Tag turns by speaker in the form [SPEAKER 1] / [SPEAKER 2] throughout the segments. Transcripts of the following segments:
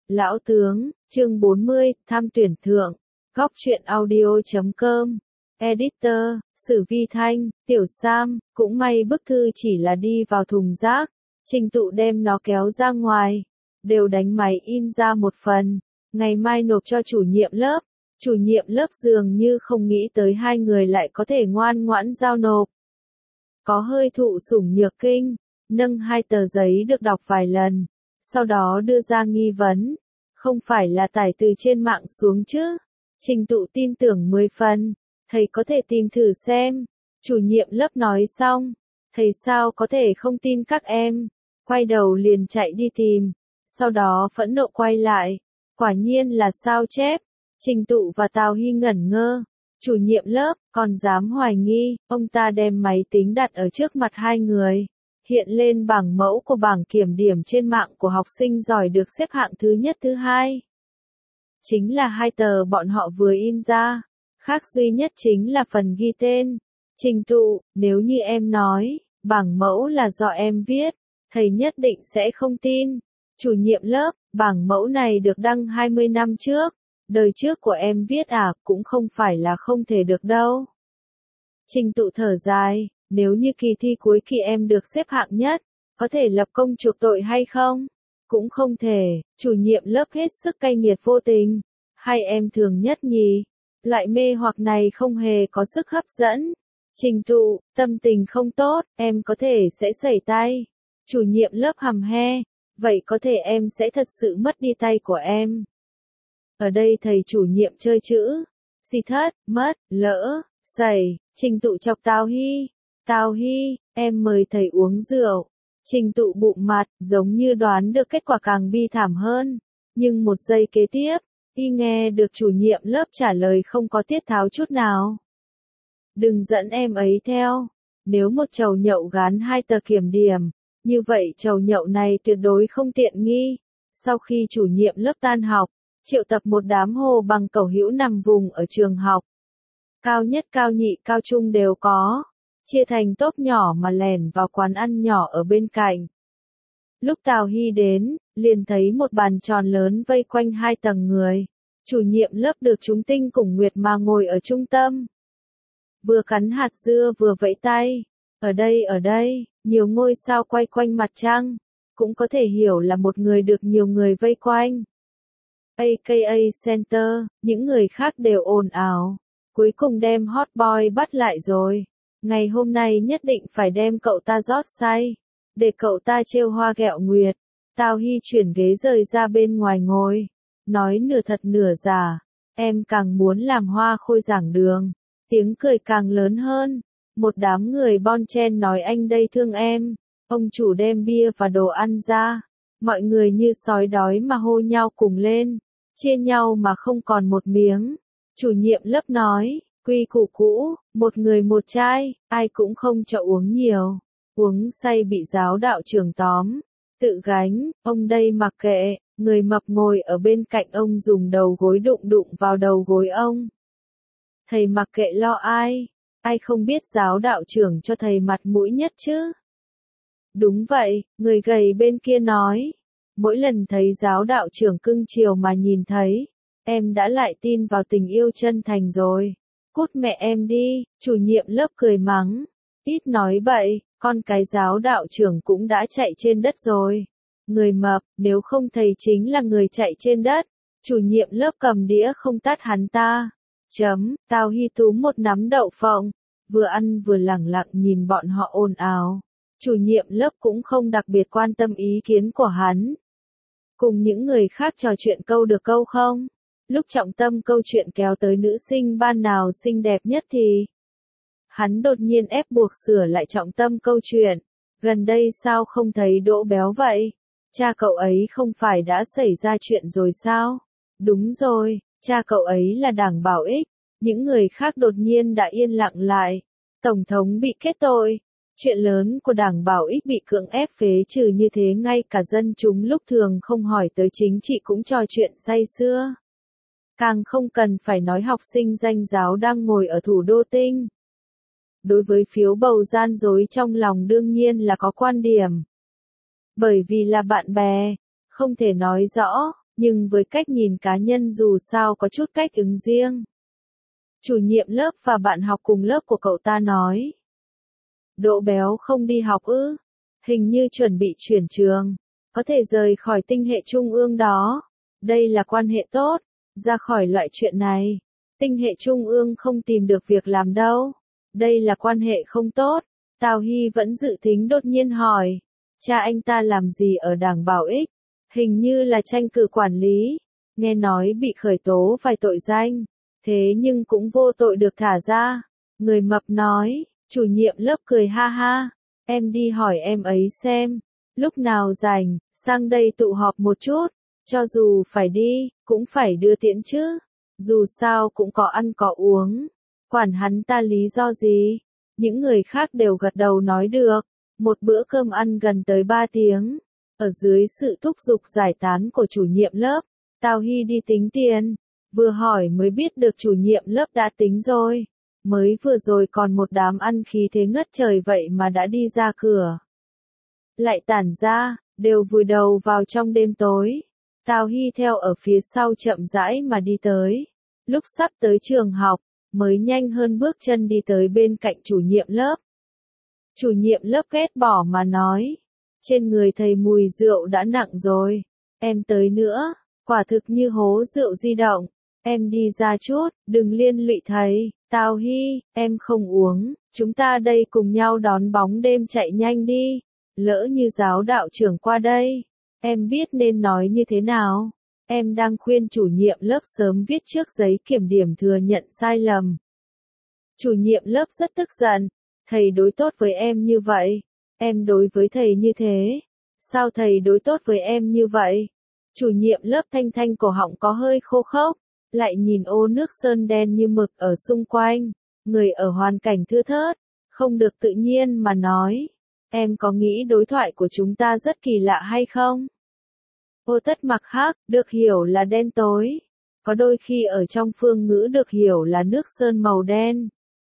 [SPEAKER 1] Lão tướng, chương 40, tham tuyển thượng. Góc truyện audio.com. Editor, Sử Vi Thanh, Tiểu Sam, cũng may bức thư chỉ là đi vào thùng rác. Trình Tụ đem nó kéo ra ngoài. Đều đánh máy in ra một phần. Ngày mai nộp cho chủ nhiệm lớp. Chủ nhiệm lớp dường như không nghĩ tới hai người lại có thể ngoan ngoãn giao nộp. Có hơi thụ sủng nhược kinh, nâng hai tờ giấy được đọc vài lần, sau đó đưa ra nghi vấn. Không phải là tải từ trên mạng xuống chứ? Trình Tụ tin tưởng 10 phần, thầy có thể tìm thử xem. Chủ nhiệm lớp nói xong, thầy sao có thể không tin các em, quay đầu liền chạy đi tìm, sau đó phẫn nộ quay lại, quả nhiên là sao chép. Trình Tụ và Tào Hy ngẩn ngơ, chủ nhiệm lớp còn dám hoài nghi, ông ta đem máy tính đặt ở trước mặt hai người, hiện lên bảng mẫu của bảng kiểm điểm trên mạng của học sinh giỏi được xếp hạng thứ nhất thứ hai. Chính là hai tờ bọn họ vừa in ra, khác duy nhất chính là phần ghi tên. Trình Tụ, nếu như em nói, bảng mẫu là do em viết, thầy nhất định sẽ không tin. Chủ nhiệm lớp, bảng mẫu này được đăng 20 năm trước. Đời trước của em viết cũng không phải là không thể được đâu. Trình Tụ thở dài, nếu như kỳ thi cuối kỳ em được xếp hạng nhất, có thể lập công chuộc tội hay không? Cũng không thể, chủ nhiệm lớp hết sức cay nghiệt vô tình. Hai em thường nhất nhì, loại mê hoặc này không hề có sức hấp dẫn. Trình Tụ, tâm tình không tốt, em có thể sẽ sẩy tay. Chủ nhiệm lớp hầm he, vậy có thể em sẽ thật sự mất đi tay của em. Ở đây thầy chủ nhiệm chơi chữ, xì thất, mất, lỡ, sẩy. Trình Tụ chọc Tào Hy. Tào Hy, em mời thầy uống rượu. Trình Tụ bụng mặt, giống như đoán được kết quả càng bi thảm hơn. Nhưng một giây kế tiếp, y nghe được chủ nhiệm lớp trả lời không có tiết tháo chút nào. Đừng dẫn em ấy theo. Nếu một chầu nhậu gán hai tờ kiểm điểm, như vậy chầu nhậu này tuyệt đối không tiện nghi. Sau khi chủ nhiệm lớp tan học, triệu tập một đám hồ bằng cẩu hữu nằm vùng ở trường học. Cao nhất cao nhị cao trung đều có, chia thành tốp nhỏ mà lẻn vào quán ăn nhỏ ở bên cạnh. Lúc Tào Hy đến, liền thấy một bàn tròn lớn vây quanh hai tầng người. Chủ nhiệm lớp được chúng tinh cùng Nguyệt mà ngồi ở trung tâm. Vừa cắn hạt dưa vừa vẫy tay. Ở đây, nhiều ngôi sao quay quanh mặt trăng. Cũng có thể hiểu là một người được nhiều người vây quanh. AKA Center, những người khác đều ồn ào. Cuối cùng đem hot boy bắt lại rồi. Ngày hôm nay nhất định phải đem cậu ta rót say. Để cậu ta trêu hoa ghẹo nguyệt. Tào Hy chuyển ghế rời ra bên ngoài ngồi. Nói nửa thật nửa giả. Em càng muốn làm hoa khôi giảng đường. Tiếng cười càng lớn hơn. Một đám người bon chen nói anh đây thương em. Ông chủ đem bia và đồ ăn ra. Mọi người như sói đói mà hô nhau cùng lên. Chia nhau mà không còn một miếng. Chủ nhiệm lớp nói, quy củ cũ, một người một chai, ai cũng không cho uống nhiều. Uống say bị giáo đạo trưởng tóm. Tự gánh, ông đây mặc kệ, người mập ngồi ở bên cạnh ông dùng đầu gối đụng đụng vào đầu gối ông. Thầy mặc kệ lo ai không biết giáo đạo trưởng cho thầy mặt mũi nhất chứ. Đúng vậy, người gầy bên kia nói. Mỗi lần thấy giáo đạo trưởng cưng chiều mà nhìn thấy, em đã lại tin vào tình yêu chân thành rồi. Cút mẹ em đi, chủ nhiệm lớp cười mắng. Ít nói bậy, con cái giáo đạo trưởng cũng đã chạy trên đất rồi. Người mập, nếu không thầy chính là người chạy trên đất. Chủ nhiệm lớp cầm đĩa không tát hắn ta. Tào Hy túm một nắm đậu phộng, vừa ăn vừa lẳng lặng nhìn bọn họ ồn ào. Chủ nhiệm lớp cũng không đặc biệt quan tâm ý kiến của hắn. Cùng những người khác trò chuyện câu được câu không? Lúc trọng tâm câu chuyện kéo tới nữ sinh ban nào xinh đẹp nhất thì hắn đột nhiên ép buộc sửa lại trọng tâm câu chuyện. Gần đây sao không thấy Đỗ Béo vậy? Cha cậu ấy không phải đã xảy ra chuyện rồi sao? Đúng rồi, cha cậu ấy là Đảng Bảo Ích. Những người khác đột nhiên đã yên lặng lại. Tổng thống bị kết tội. Chuyện lớn của Đảng Bảo Ích bị cưỡng ép phế trừ như thế ngay cả dân chúng lúc thường không hỏi tới chính trị cũng trò chuyện say sưa. Càng không cần phải nói học sinh danh giáo đang ngồi ở thủ đô Tinh. Đối với phiếu bầu gian dối trong lòng đương nhiên là có quan điểm. Bởi vì là bạn bè, không thể nói rõ, nhưng với cách nhìn cá nhân dù sao có chút cách ứng riêng. Chủ nhiệm lớp và bạn học cùng lớp của cậu ta nói. Đỗ Béo không đi học ư? Hình như chuẩn bị chuyển trường. Có thể rời khỏi tinh hệ trung ương đó. Đây là quan hệ tốt. Ra khỏi loại chuyện này. Tinh hệ trung ương không tìm được việc làm đâu. Đây là quan hệ không tốt. Tào Hy vẫn dự tính đột nhiên hỏi. Cha anh ta làm gì ở Đảng Bảo Ích? Hình như là tranh cử quản lý. Nghe nói bị khởi tố vài tội danh. Thế nhưng cũng vô tội được thả ra. Người mập nói. Chủ nhiệm lớp cười ha ha. Em đi hỏi em ấy xem. Lúc nào rảnh, sang đây tụ họp một chút. Cho dù phải đi, cũng phải đưa tiễn chứ. Dù sao cũng có ăn có uống. Quản hắn ta lý do gì? Những người khác đều gật đầu nói được. Một bữa cơm ăn gần tới 3 tiếng. Ở dưới sự thúc giục giải tán của chủ nhiệm lớp, Tào Hy đi tính tiền. Vừa hỏi mới biết được chủ nhiệm lớp đã tính rồi. Mới vừa rồi còn một đám ăn khí thế ngất trời vậy mà đã đi ra cửa. Lại tản ra, đều vùi đầu vào trong đêm tối. Tào Hy theo ở phía sau chậm rãi mà đi tới. Lúc sắp tới trường học, mới nhanh hơn bước chân đi tới bên cạnh chủ nhiệm lớp. Chủ nhiệm lớp ghét bỏ mà nói. Trên người thầy mùi rượu đã nặng rồi. Em tới nữa, quả thực như hố rượu di động. Em đi ra chút, đừng liên lụy thầy. Tào Hy, em không uống, chúng ta đây cùng nhau đón bóng đêm chạy nhanh đi. Lỡ như giáo đạo trưởng qua đây, em biết nên nói như thế nào. Em đang khuyên chủ nhiệm lớp sớm viết trước giấy kiểm điểm thừa nhận sai lầm. Chủ nhiệm lớp rất tức giận. Thầy đối tốt với em như vậy. Em đối với thầy như thế. Sao thầy đối tốt với em như vậy? Chủ nhiệm lớp thanh thanh cổ họng có hơi khô khốc. Lại nhìn ô nước sơn đen như mực ở xung quanh. Người ở hoàn cảnh thưa thớt. Không được tự nhiên mà nói. Em có nghĩ đối thoại của chúng ta rất kỳ lạ hay không? Ô tất mặc hắc, được hiểu là đen tối. Có đôi khi ở trong phương ngữ được hiểu là nước sơn màu đen.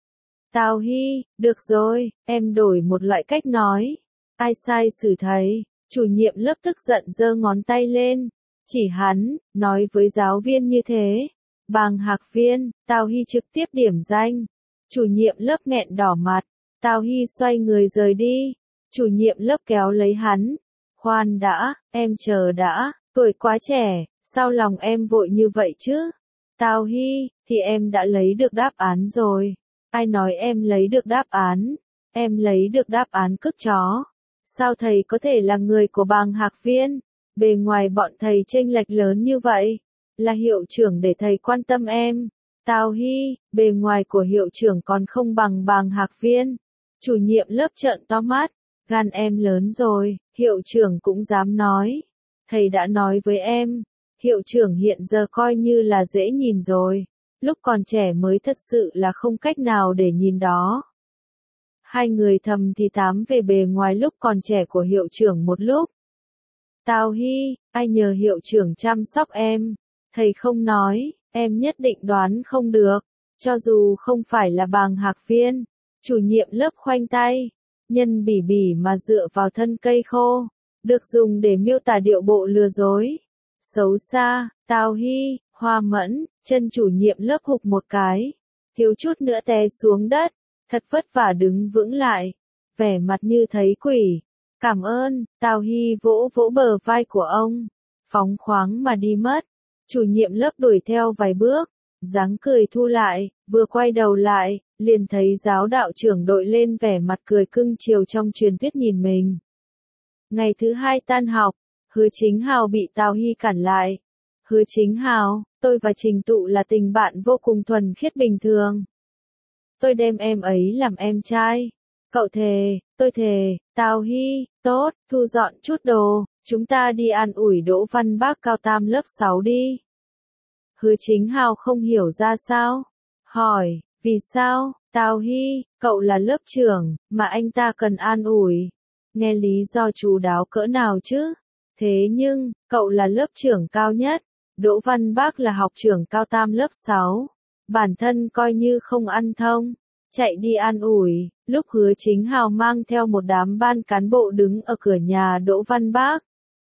[SPEAKER 1] Tào Hy, được rồi, em đổi một loại cách nói. Ai sai xử thầy? Chủ nhiệm lớp tức giận giơ ngón tay lên. Chỉ hắn, nói với giáo viên như thế. Bàng Hạc Viên, Tào Hy trực tiếp điểm danh. Chủ nhiệm lớp nghẹn đỏ mặt. Tào Hy xoay người rời đi. Chủ nhiệm lớp kéo lấy hắn. Khoan đã, em chờ đã, tuổi quá trẻ, sao lòng em vội như vậy chứ? Tào Hy, thì em đã lấy được đáp án rồi. Ai nói em lấy được đáp án? Em lấy được đáp án cức chó. Sao thầy có thể là người của Bàng Hạc Viên? Bề ngoài bọn thầy chênh lệch lớn như vậy. Là hiệu trưởng để thầy quan tâm em. Tào Hy, bề ngoài của hiệu trưởng còn không bằng Bàng Hạc Viên. Chủ nhiệm lớp trợn to mắt. Gan em lớn rồi, hiệu trưởng cũng dám nói. Thầy đã nói với em, hiệu trưởng hiện giờ coi như là dễ nhìn rồi. Lúc còn trẻ mới thật sự là không cách nào để nhìn đó. Hai người thầm thì thám về bề ngoài lúc còn trẻ của hiệu trưởng một lúc. Tào Hy, ai nhờ hiệu trưởng chăm sóc em? Thầy không nói, em nhất định đoán không được. Cho dù không phải là Bàng Hạc Viên, chủ nhiệm lớp khoanh tay. Nhân bỉ bỉ mà dựa vào thân cây khô, được dùng để miêu tả điệu bộ lừa dối. Xấu xa, Tào Hy, Hoa Mẫn, chân chủ nhiệm lớp hụt một cái, thiếu chút nữa té xuống đất, thật vất vả đứng vững lại, vẻ mặt như thấy quỷ. Cảm ơn, Tào Hy vỗ vỗ bờ vai của ông, phóng khoáng mà đi mất. Chủ nhiệm lớp đuổi theo vài bước, dáng cười thu lại, vừa quay đầu lại, liền thấy giáo đạo trưởng đội lên vẻ mặt cười cưng chiều trong truyền thuyết nhìn mình. Ngày thứ hai tan học, Hứa Chính Hào bị Tào Hy cản lại. Hứa Chính Hào, tôi và Trình Tụ là tình bạn vô cùng thuần khiết bình thường. Tôi đem em ấy làm em trai. Cậu thề, tôi thề. Tào Hy, tốt, thu dọn chút đồ, chúng ta đi an ủi Đỗ Văn Bác cao tam lớp 6 đi. Hứa Chính Hào không hiểu ra sao. Hỏi, vì sao? Tào Hy, cậu là lớp trưởng, mà anh ta cần an ủi. Nghe lý do chú đáo cỡ nào chứ? Thế nhưng, cậu là lớp trưởng cao nhất. Đỗ Văn Bác là học trưởng cao tam lớp 6. Bản thân coi như không ăn thông. Chạy đi an ủi, lúc Hứa Chính Hào mang theo một đám ban cán bộ đứng ở cửa nhà Đỗ Văn Bác.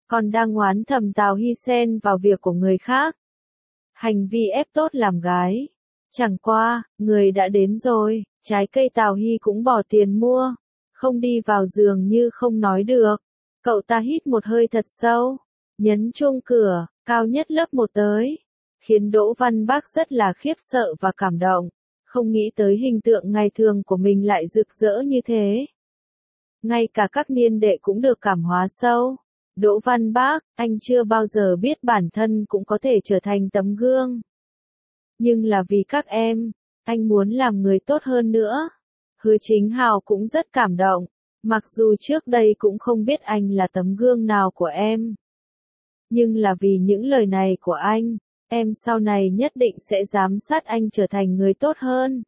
[SPEAKER 1] còn đang oán thầm Tào Hy xen vào việc của người khác. Hành vi ép tốt làm gái. Chẳng qua, người đã đến rồi, trái cây Tào Hy cũng bỏ tiền mua, không đi vào giường như không nói được. Cậu ta hít một hơi thật sâu, nhấn chuông cửa, cao nhất lớp 1 tới, khiến Đỗ Văn Bác rất là khiếp sợ và cảm động, không nghĩ tới hình tượng ngày thường của mình lại rực rỡ như thế. Ngay cả các niên đệ cũng được cảm hóa sâu. Đỗ Văn Bác, anh chưa bao giờ biết bản thân cũng có thể trở thành tấm gương. Nhưng là vì các em, anh muốn làm người tốt hơn nữa. Hứa Chính Hào cũng rất cảm động, mặc dù trước đây cũng không biết anh là tấm gương nào của em. Nhưng là vì những lời này của anh, em sau này nhất định sẽ giám sát anh trở thành người tốt hơn.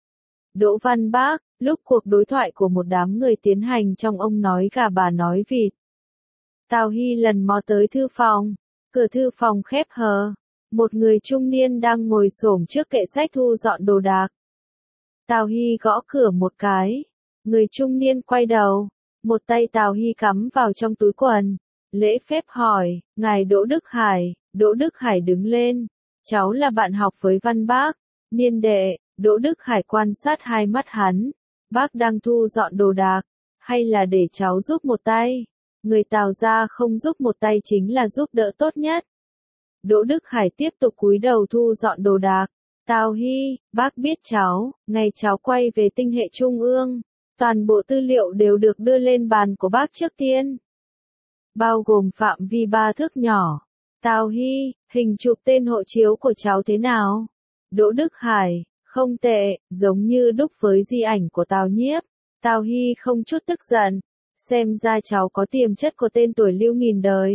[SPEAKER 1] Đỗ Văn Bác, lúc cuộc đối thoại của một đám người tiến hành trong ông nói gà bà nói vịt. Tào Hy lần mò tới thư phòng, cửa thư phòng khép hờ, một người trung niên đang ngồi xổm trước kệ sách thu dọn đồ đạc. Tào Hy gõ cửa một cái, người trung niên quay đầu, một tay Tào Hy cắm vào trong túi quần, lễ phép hỏi, ngài Đỗ Đức Hải. Đỗ Đức Hải đứng lên, cháu là bạn học với Văn Bác, niên đệ. Đỗ Đức Hải quan sát hai mắt hắn, bác đang thu dọn đồ đạc, hay là để cháu giúp một tay? Người Tào gia không giúp một tay chính là giúp đỡ tốt nhất. Đỗ Đức Hải tiếp tục cúi đầu thu dọn đồ đạc. Tào Hy, bác biết cháu, ngày cháu quay về tinh hệ trung ương, toàn bộ tư liệu đều được đưa lên bàn của bác trước tiên. Bao gồm phạm vi 3 thước nhỏ. Tào Hy, hình chụp tên hộ chiếu của cháu thế nào? Đỗ Đức Hải, không tệ, giống như đúc với di ảnh của Tào Nhiếp. Tào Hy không chút tức giận, xem ra cháu có tiềm chất của tên tuổi lưu nghìn đời.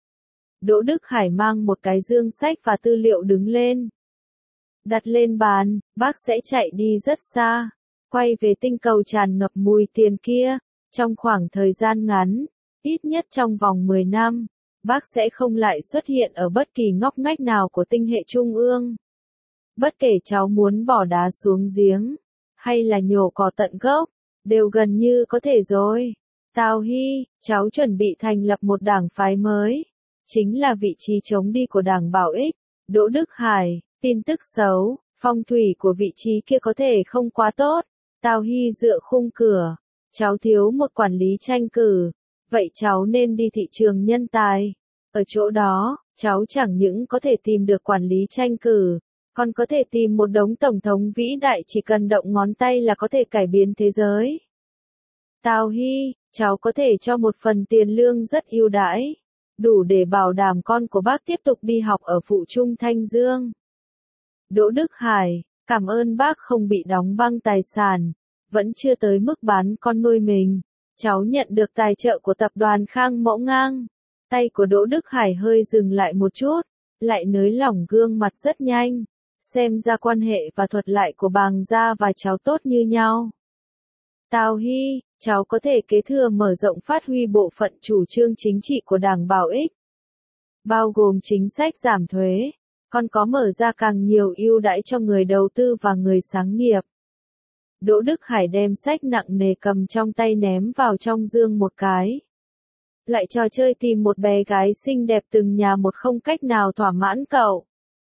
[SPEAKER 1] Đỗ Đức Hải mang một cái dương sách và tư liệu đứng lên. Đặt lên bàn, bác sẽ chạy đi rất xa, quay về tinh cầu tràn ngập mùi tiền kia, trong khoảng thời gian ngắn, ít nhất trong vòng 10 năm, bác sẽ không lại xuất hiện ở bất kỳ ngóc ngách nào của tinh hệ trung ương. Bất kể cháu muốn bỏ đá xuống giếng, hay là nhổ cỏ tận gốc, đều gần như có thể rồi. Tào Hy, cháu chuẩn bị thành lập một đảng phái mới, chính là vị trí chống đi của đảng Bảo Ích. Đỗ Đức Hải, tin tức xấu, phong thủy của vị trí kia có thể không quá tốt. Tào Hy dựa khung cửa, cháu thiếu một quản lý tranh cử, vậy cháu nên đi thị trường nhân tài. Ở chỗ đó, cháu chẳng những có thể tìm được quản lý tranh cử, còn có thể tìm một đống tổng thống vĩ đại chỉ cần động ngón tay là có thể cải biến thế giới. Tào Hy, cháu có thể cho một phần tiền lương rất ưu đãi, đủ để bảo đảm con của bác tiếp tục đi học ở phụ trung Thanh Dương. Đỗ Đức Hải, cảm ơn bác không bị đóng băng tài sản, vẫn chưa tới mức bán con nuôi mình. Cháu nhận được tài trợ của tập đoàn Khang Mẫu Ngang. Tay của Đỗ Đức Hải hơi dừng lại một chút, lại nới lỏng gương mặt rất nhanh. Xem ra quan hệ và thuật lại của Bàng gia và cháu tốt như nhau. Tào Hy, cháu có thể kế thừa mở rộng phát huy bộ phận chủ trương chính trị của Đảng Bảo Ích, bao gồm chính sách giảm thuế, còn có mở ra càng nhiều ưu đãi cho người đầu tư và người sáng nghiệp. Đỗ Đức Hải đem sách nặng nề cầm trong tay ném vào trong dương một cái. Lại trò chơi tìm một bé gái xinh đẹp từng nhà một không cách nào thỏa mãn cậu.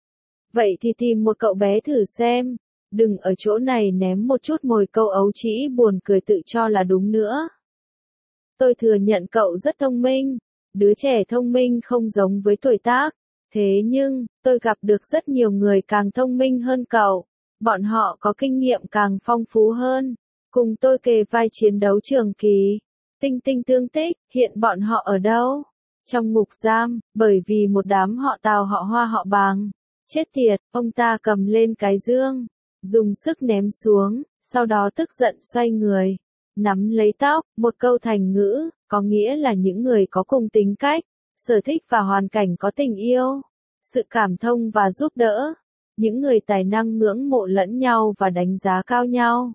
[SPEAKER 1] Vậy thì tìm một cậu bé thử xem, đừng ở chỗ này ném một chút mồi câu ấu trĩ buồn cười tự cho là đúng nữa. Tôi thừa nhận cậu rất thông minh, đứa trẻ thông minh không giống với tuổi tác, thế nhưng, tôi gặp được rất nhiều người càng thông minh hơn cậu, bọn họ có kinh nghiệm càng phong phú hơn, cùng tôi kề vai chiến đấu trường kỳ. Tinh tinh tương tích, hiện bọn họ ở đâu? Trong ngục giam, bởi vì một đám họ Tào họ Hoa họ Bàng. Chết tiệt, ông ta cầm lên cái dương, dùng sức ném xuống, sau đó tức giận xoay người, nắm lấy tóc, một câu thành ngữ, có nghĩa là những người có cùng tính cách, sở thích và hoàn cảnh có tình yêu, sự cảm thông và giúp đỡ, những người tài năng ngưỡng mộ lẫn nhau và đánh giá cao nhau.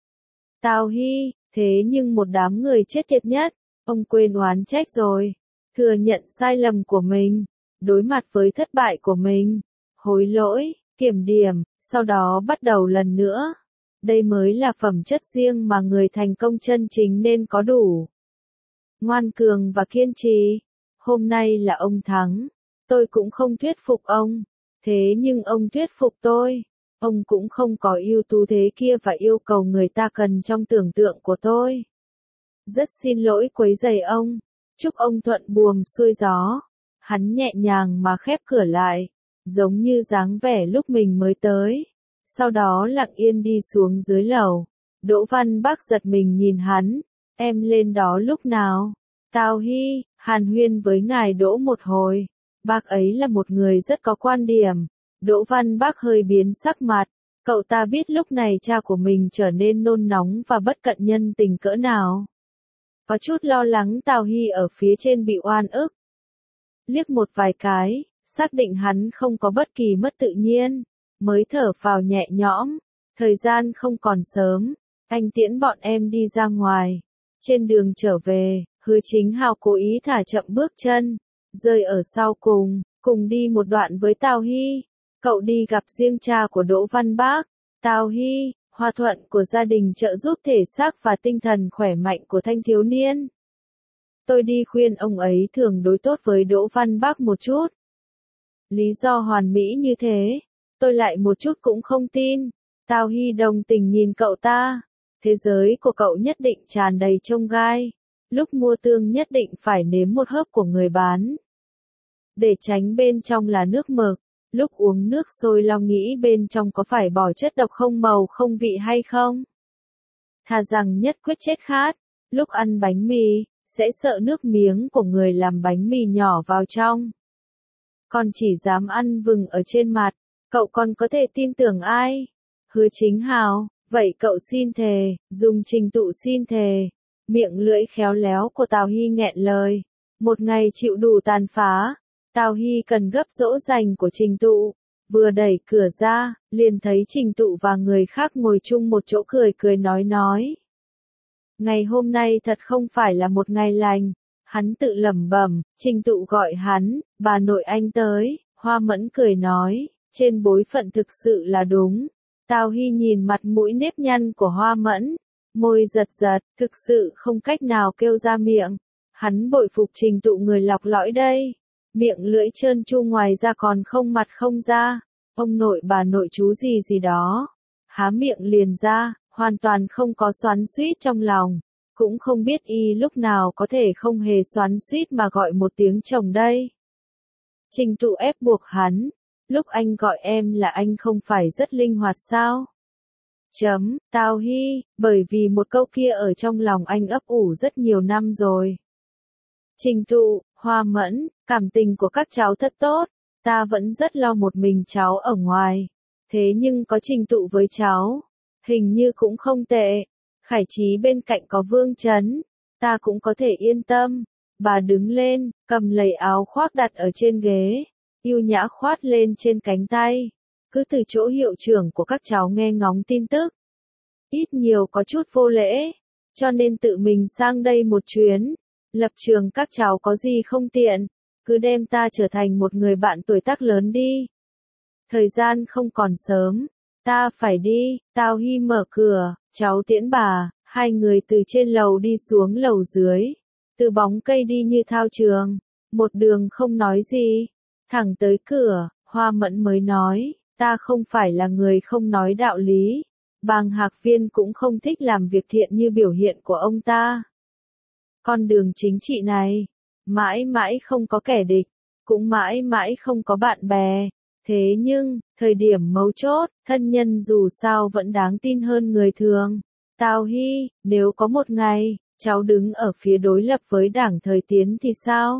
[SPEAKER 1] Tào Hy, thế nhưng một đám người chết tiệt nhất, ông quên oán trách rồi, thừa nhận sai lầm của mình, đối mặt với thất bại của mình, hối lỗi, kiểm điểm, sau đó bắt đầu lần nữa. Đây mới là phẩm chất riêng mà người thành công chân chính nên có đủ. Ngoan cường và kiên trì. Hôm nay là ông thắng. Tôi cũng không thuyết phục ông. Thế nhưng ông thuyết phục tôi. Ông cũng không có ưu tú thế kia và yêu cầu người ta cần trong tưởng tượng của tôi. Rất xin lỗi quấy rầy ông. Chúc ông thuận buồm xuôi gió. Hắn nhẹ nhàng mà khép cửa lại, giống như dáng vẻ lúc mình mới tới. Sau đó lặng yên đi xuống dưới lầu. Đỗ Văn Bắc giật mình nhìn hắn. Em lên đó lúc nào? Tào Hy, hàn huyên với ngài Đỗ một hồi. Bác ấy là một người rất có quan điểm. Đỗ Văn Bắc hơi biến sắc mặt. Cậu ta biết lúc này cha của mình trở nên nôn nóng và bất cận nhân tình cỡ nào. Có chút lo lắng Tào Hy ở phía trên bị oan ức. Liếc một vài cái, xác định hắn không có bất kỳ mất tự nhiên, mới thở phào nhẹ nhõm. Thời gian không còn sớm, anh tiễn bọn em đi ra ngoài. Trên đường trở về, Hứa Chính Hào cố ý thả chậm bước chân, rơi ở sau cùng đi một đoạn với Tào Hy. Cậu đi gặp riêng cha của Đỗ Văn Bác. Tào Hy, hòa thuận của gia đình trợ giúp thể xác và tinh thần khỏe mạnh của thanh thiếu niên. Tôi đi khuyên ông ấy thường đối tốt với Đỗ Văn Bác một chút. Lý do hoàn mỹ như thế, tôi lại một chút cũng không tin. Tào Hy đồng tình nhìn cậu ta. Thế giới của cậu nhất định tràn đầy chông gai. Lúc mua tương nhất định phải nếm một hớp của người bán. Để tránh bên trong là nước mực. Lúc uống nước sôi lo nghĩ bên trong có phải bỏ chất độc không màu không vị hay không. Thà rằng nhất quyết chết khát. Lúc ăn bánh mì, sẽ sợ nước miếng của người làm bánh mì nhỏ vào trong. Còn chỉ dám ăn vừng ở trên mặt, cậu còn có thể tin tưởng ai? Hứa Chính Hào, vậy cậu xin thề, dùng Trình Tụ xin thề. Miệng lưỡi khéo léo của Tào Hy nghẹn lời. Một ngày chịu đủ tàn phá. Tào Hy cần gấp dỗ dành của Trình Tụ. Vừa đẩy cửa ra, liền thấy Trình Tụ và người khác ngồi chung một chỗ cười cười nói. Ngày hôm nay thật không phải là một ngày lành. Hắn tự lẩm bẩm. Trình Tụ gọi hắn, bà nội anh tới. Hoa Mẫn cười nói, trên bối phận thực sự là đúng. Tào Hy nhìn mặt mũi nếp nhăn của Hoa Mẫn, môi giật giật, thực sự không cách nào kêu ra miệng. Hắn bội phục Trình Tụ người lọc lõi đây. Miệng lưỡi trơn tru ngoài ra còn không mặt không da. Ông nội bà nội chú gì đó. Há miệng liền ra, hoàn toàn không có xoắn xuýt trong lòng. Cũng không biết y lúc nào có thể không hề xoắn xuýt mà gọi một tiếng chồng đây. Trình Tụ ép buộc hắn. Lúc anh gọi em là anh không phải rất linh hoạt sao? Tào Hy, bởi vì một câu kia ở trong lòng anh ấp ủ rất nhiều năm rồi. Trình Tụ, Hoa Mẫn, cảm tình của các cháu thật tốt, ta vẫn rất lo một mình cháu ở ngoài. Thế nhưng có Trình Tụ với cháu, hình như cũng không tệ. Khải Trí bên cạnh có Vương Chấn, ta cũng có thể yên tâm. Bà đứng lên, cầm lấy áo khoác đặt ở trên ghế, yêu nhã khoát lên trên cánh tay. Cứ từ chỗ hiệu trưởng của các cháu nghe ngóng tin tức. Ít nhiều có chút vô lễ, cho nên tự mình sang đây một chuyến. Lập trường các cháu có gì không tiện, cứ đem ta trở thành một người bạn tuổi tác lớn đi. Thời gian không còn sớm, ta phải đi. Tào Hy mở cửa, cháu tiễn bà. Hai người từ trên lầu đi xuống lầu dưới, từ bóng cây đi như thao trường, một đường không nói gì, thẳng tới cửa. Hoa Mẫn mới nói, ta không phải là người không nói đạo lý. Bàng Hạc Viên cũng không thích làm việc thiện như biểu hiện của ông ta. Con đường chính trị này, mãi mãi không có kẻ địch, cũng mãi mãi không có bạn bè. Thế nhưng, thời điểm mấu chốt, thân nhân dù sao vẫn đáng tin hơn người thường. Tào Hy, nếu có một ngày, cháu đứng ở phía đối lập với Đảng Thời Tiến thì sao?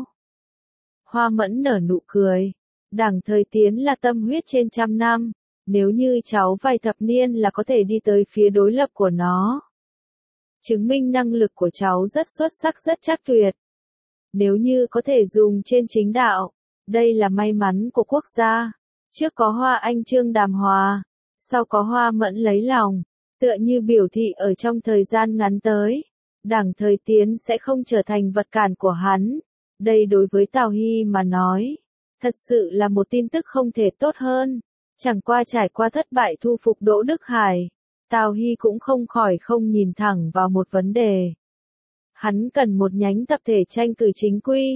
[SPEAKER 1] Hoa Mẫn nở nụ cười. Đảng Thời Tiến là tâm huyết trên trăm năm. Nếu như cháu vài thập niên là có thể đi tới phía đối lập của nó. Chứng minh năng lực của cháu rất xuất sắc rất chắc tuyệt. Nếu như có thể dùng trên chính đạo, đây là may mắn của quốc gia. Trước có Hoa Anh Trương đàm hòa, sau có Hoa Mẫn lấy lòng, tựa như biểu thị ở trong thời gian ngắn tới, Đảng Thời Tiến sẽ không trở thành vật cản của hắn. Đây đối với Tào Hy mà nói, thật sự là một tin tức không thể tốt hơn. Chẳng qua trải qua thất bại thu phục Đỗ Đức Hải, Tào Hy cũng không khỏi không nhìn thẳng vào một vấn đề. Hắn cần một nhánh tập thể tranh cử chính quy,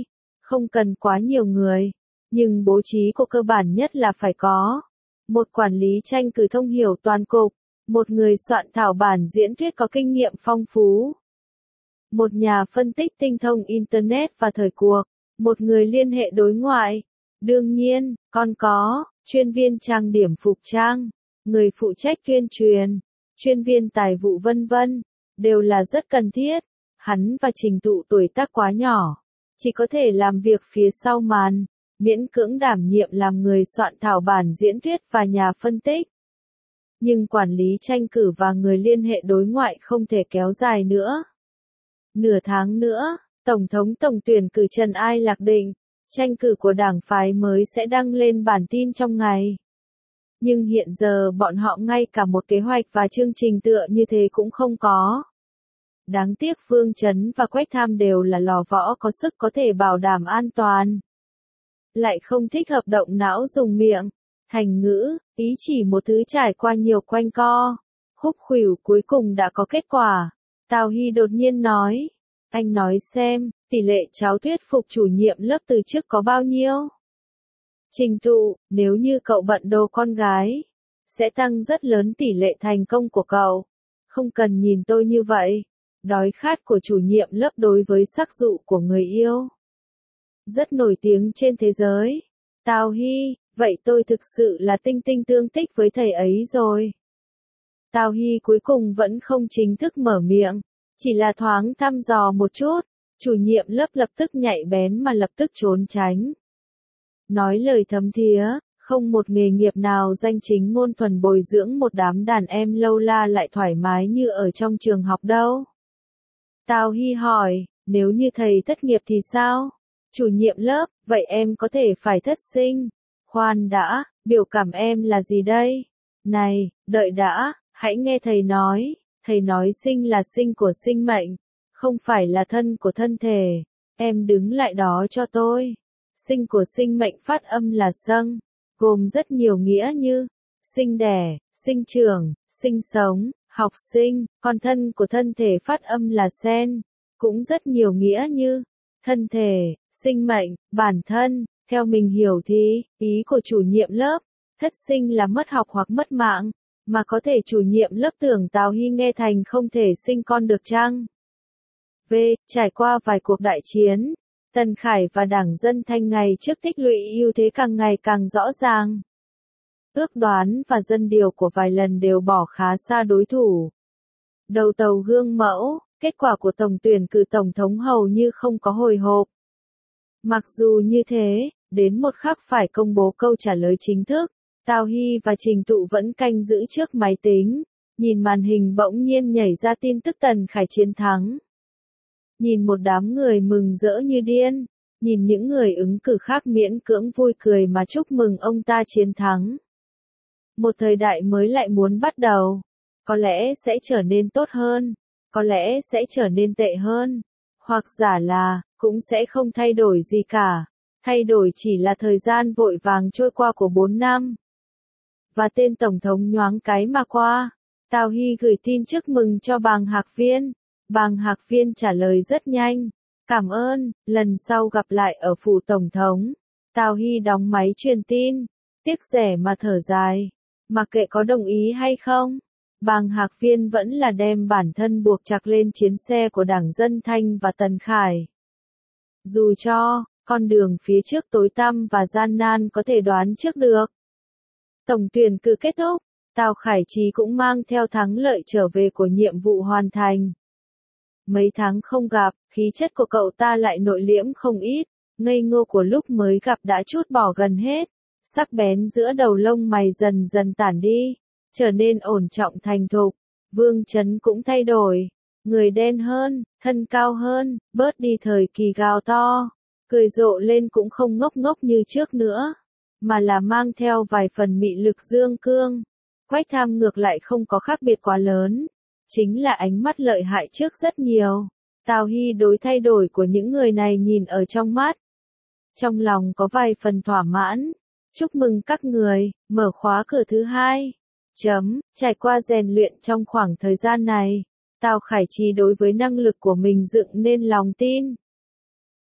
[SPEAKER 1] không cần quá nhiều người, nhưng bố trí của cơ bản nhất là phải có một quản lý tranh cử thông hiểu toàn cục, một người soạn thảo bản diễn thuyết có kinh nghiệm phong phú, một nhà phân tích tinh thông Internet và thời cuộc, một người liên hệ đối ngoại. Đương nhiên, còn có chuyên viên trang điểm phục trang, người phụ trách tuyên truyền, chuyên viên tài vụ vân vân, đều là rất cần thiết. Hắn và Trình Tụ tuổi tác quá nhỏ, chỉ có thể làm việc phía sau màn, miễn cưỡng đảm nhiệm làm người soạn thảo bản diễn thuyết và nhà phân tích. Nhưng quản lý tranh cử và người liên hệ đối ngoại không thể kéo dài nữa. Nửa tháng nữa, Tổng thống tổng tuyển cử Trần Ai Lạc định, tranh cử của đảng phái mới sẽ đăng lên bản tin trong ngày. Nhưng hiện giờ bọn họ ngay cả một kế hoạch và chương trình tựa như thế cũng không có. Đáng tiếc Vương Chấn và Quách Tham đều là lò võ có sức có thể bảo đảm an toàn. Lại không thích hợp động não dùng miệng, thành ngữ, ý chỉ một thứ trải qua nhiều quanh co. Khúc khuỷu cuối cùng đã có kết quả. Tào Hy đột nhiên nói. Anh nói xem, tỷ lệ cháu thuyết phục chủ nhiệm lớp từ trước có bao nhiêu? Trình Tụ, nếu như cậu bận đồ con gái, sẽ tăng rất lớn tỷ lệ thành công của cậu. Không cần nhìn tôi như vậy. Đói khát của chủ nhiệm lớp đối với sắc dụ của người yêu rất nổi tiếng trên thế giới. Tào Hy, vậy tôi thực sự là tinh tinh tương tích với thầy ấy rồi. Tào Hy cuối cùng vẫn không chính thức mở miệng, chỉ là thoáng thăm dò một chút, chủ nhiệm lớp lập tức nhạy bén mà lập tức trốn tránh. Nói lời thấm thía, không một nghề nghiệp nào danh chính ngôn thuần bồi dưỡng một đám đàn em lâu la lại thoải mái như ở trong trường học đâu. Tào Hy hỏi, nếu như thầy thất nghiệp thì sao? Chủ nhiệm lớp, vậy em có thể phải thất sinh. Khoan đã, biểu cảm em là gì đây? Này, đợi đã, hãy nghe thầy nói sinh là sinh của sinh mệnh, không phải là thân của thân thể. Em đứng lại đó cho tôi. Sinh của sinh mệnh phát âm là sâng, gồm rất nhiều nghĩa như sinh đẻ, sinh trưởng, sinh sống, học sinh, còn thân của thân thể phát âm là sen, cũng rất nhiều nghĩa như thân thể, sinh mệnh, bản thân. Theo mình hiểu thì, ý của chủ nhiệm lớp, thất sinh là mất học hoặc mất mạng, mà có thể chủ nhiệm lớp tưởng Tào Hy nghe thành không thể sinh con được chăng? V. Trải qua vài cuộc đại chiến, Tần Khải và Đảng Dân Thanh ngày trước tích lũy ưu thế càng ngày càng rõ ràng. Ước đoán và dân điều của vài lần đều bỏ khá xa đối thủ. Đầu tàu gương mẫu, kết quả của tổng tuyển cử tổng thống hầu như không có hồi hộp. Mặc dù như thế, đến một khắc phải công bố câu trả lời chính thức, Tào Hy và Trình Tụ vẫn canh giữ trước máy tính, nhìn màn hình bỗng nhiên nhảy ra tin tức Tần Khải chiến thắng. Nhìn một đám người mừng rỡ như điên, nhìn những người ứng cử khác miễn cưỡng vui cười mà chúc mừng ông ta chiến thắng. Một thời đại mới lại muốn bắt đầu, có lẽ sẽ trở nên tốt hơn, có lẽ sẽ trở nên tệ hơn, hoặc giả là, cũng sẽ không thay đổi gì cả, thay đổi chỉ là thời gian vội vàng trôi qua của 4 năm. Và tên Tổng thống nhoáng cái mà qua, Tào Hy gửi tin chúc mừng cho Bàng Hạc Viên. Bàng Hạc Viên trả lời rất nhanh, cảm ơn, lần sau gặp lại ở phủ Tổng thống. Tào Hy đóng máy truyền tin, tiếc rẻ mà thở dài, mặc kệ có đồng ý hay không. Bàng Hạc Viên vẫn là đem bản thân buộc chặt lên chiến xe của Đảng Dân Thanh và Tần Khải. Dù cho, con đường phía trước tối tăm và gian nan có thể đoán trước được. Tổng tuyển cử kết thúc, Tào Khải Chí cũng mang theo thắng lợi trở về của nhiệm vụ hoàn thành. Mấy tháng không gặp, khí chất của cậu ta lại nội liễm không ít, ngây ngô của lúc mới gặp đã trút bỏ gần hết, sắc bén giữa đầu lông mày dần dần tản đi, trở nên ổn trọng thành thục. Vương Chấn cũng thay đổi, người đen hơn, thân cao hơn, bớt đi thời kỳ gào to, cười rộ lên cũng không ngốc ngốc như trước nữa, mà là mang theo vài phần mị lực dương cương. Quách Tham ngược lại không có khác biệt quá lớn, chính là ánh mắt lợi hại trước rất nhiều. Tào Hy đối thay đổi của những người này nhìn ở trong mắt. Trong lòng có vài phần thỏa mãn. Chúc mừng các người, mở khóa cửa thứ 2. Trải qua rèn luyện trong khoảng thời gian này, Tào Khải Chí đối với năng lực của mình dựng nên lòng tin.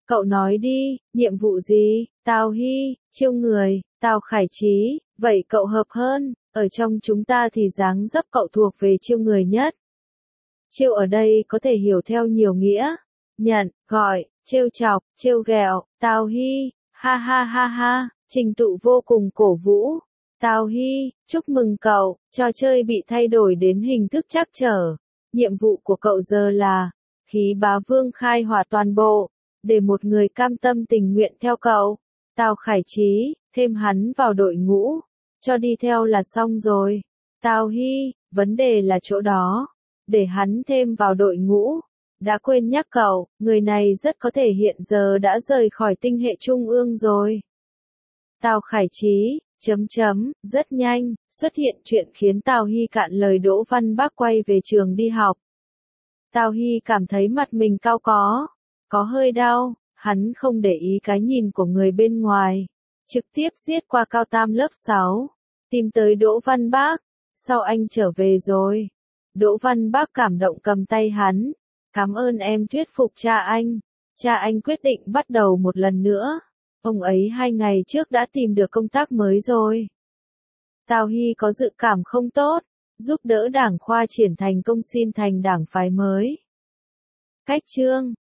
[SPEAKER 1] Cậu nói đi, nhiệm vụ gì? Tào Hy, chiêu người, Tào Khải Chí, vậy cậu hợp hơn, ở trong chúng ta thì dáng dấp cậu thuộc về chiêu người nhất. Chiêu ở đây có thể hiểu theo nhiều nghĩa. Nhận, gọi, trêu chọc, trêu ghẹo, Tào Hy, ha ha ha ha, Trình Tụ vô cùng cổ vũ. Tào Hy, chúc mừng cậu, trò chơi bị thay đổi đến hình thức trắc trở. Nhiệm vụ của cậu giờ là, khí bá vương khai hỏa toàn bộ, để một người cam tâm tình nguyện theo cậu. Tào Khải Chí, thêm hắn vào đội ngũ, cho đi theo là xong rồi. Tào Hy, vấn đề là chỗ đó, để hắn thêm vào đội ngũ. Đã quên nhắc cậu, người này rất có thể hiện giờ đã rời khỏi tinh hệ trung ương rồi. Tào Khải Chí, rất nhanh, xuất hiện chuyện khiến Tào Hy cạn lời. Đỗ Văn Bác quay về trường đi học. Tào Hy cảm thấy mặt mình cao có hơi đau, hắn không để ý cái nhìn của người bên ngoài, trực tiếp giết qua cao tam lớp 6, tìm tới Đỗ Văn Bác. Sao anh trở về rồi? Đỗ Văn Bác cảm động cầm tay hắn. Cảm ơn em thuyết phục cha anh. Cha anh quyết định bắt đầu một lần nữa. Ông ấy 2 ngày trước đã tìm được công tác mới rồi. Tào Hy có dự cảm không tốt, giúp đỡ đảng khoa triển thành công xin thành đảng phái mới. Cách chương